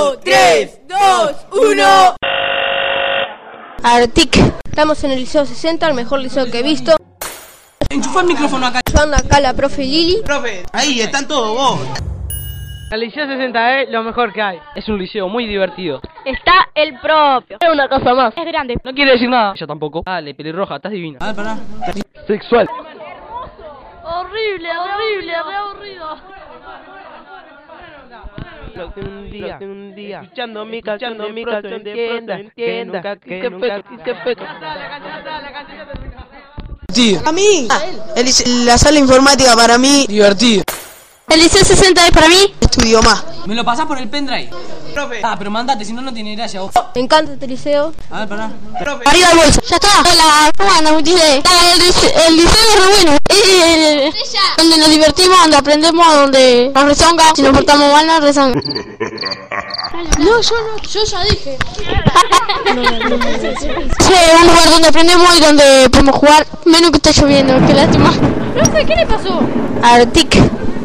4, 3, 2, 1. Artic. Estamos en el Liceo 60, el mejor liceo que he visto. Enchufa el micrófono acá. Ayudando acá la profe Lili. Profe, ahí están todos vos. El Liceo 60 es lo mejor que hay. Es un liceo muy divertido. Está el propio. Es una cosa más. Es grande. No quiere decir nada. Yo tampoco. Dale, pelirroja, estás divina. A ver, pará. Sexual. Horrible, horrible, re aburrido. Un día, escuchando mi canción, entienda, que Divertido. A mí, la sala informática para mí, divertido. El Liceo 60 es para mí. Estudio más. Me lo pasás por el pendrive. Profe. Pero mandate, si no, no tiene gracia vos. Me encanta este liceo. A ver, pará. Profe. Arriba el bolso. Ya está. Hola, ¿cómo andan ustedes? El liceo es re bueno. Donde nos divertimos, donde aprendemos, donde nos rezonga. Si nos portamos mal, nos rezonga. No, yo ya dije. Sí, es un lugar donde aprendemos y donde podemos jugar. Menos que está lloviendo, qué lástima. Profe, ¿qué le pasó? Artic.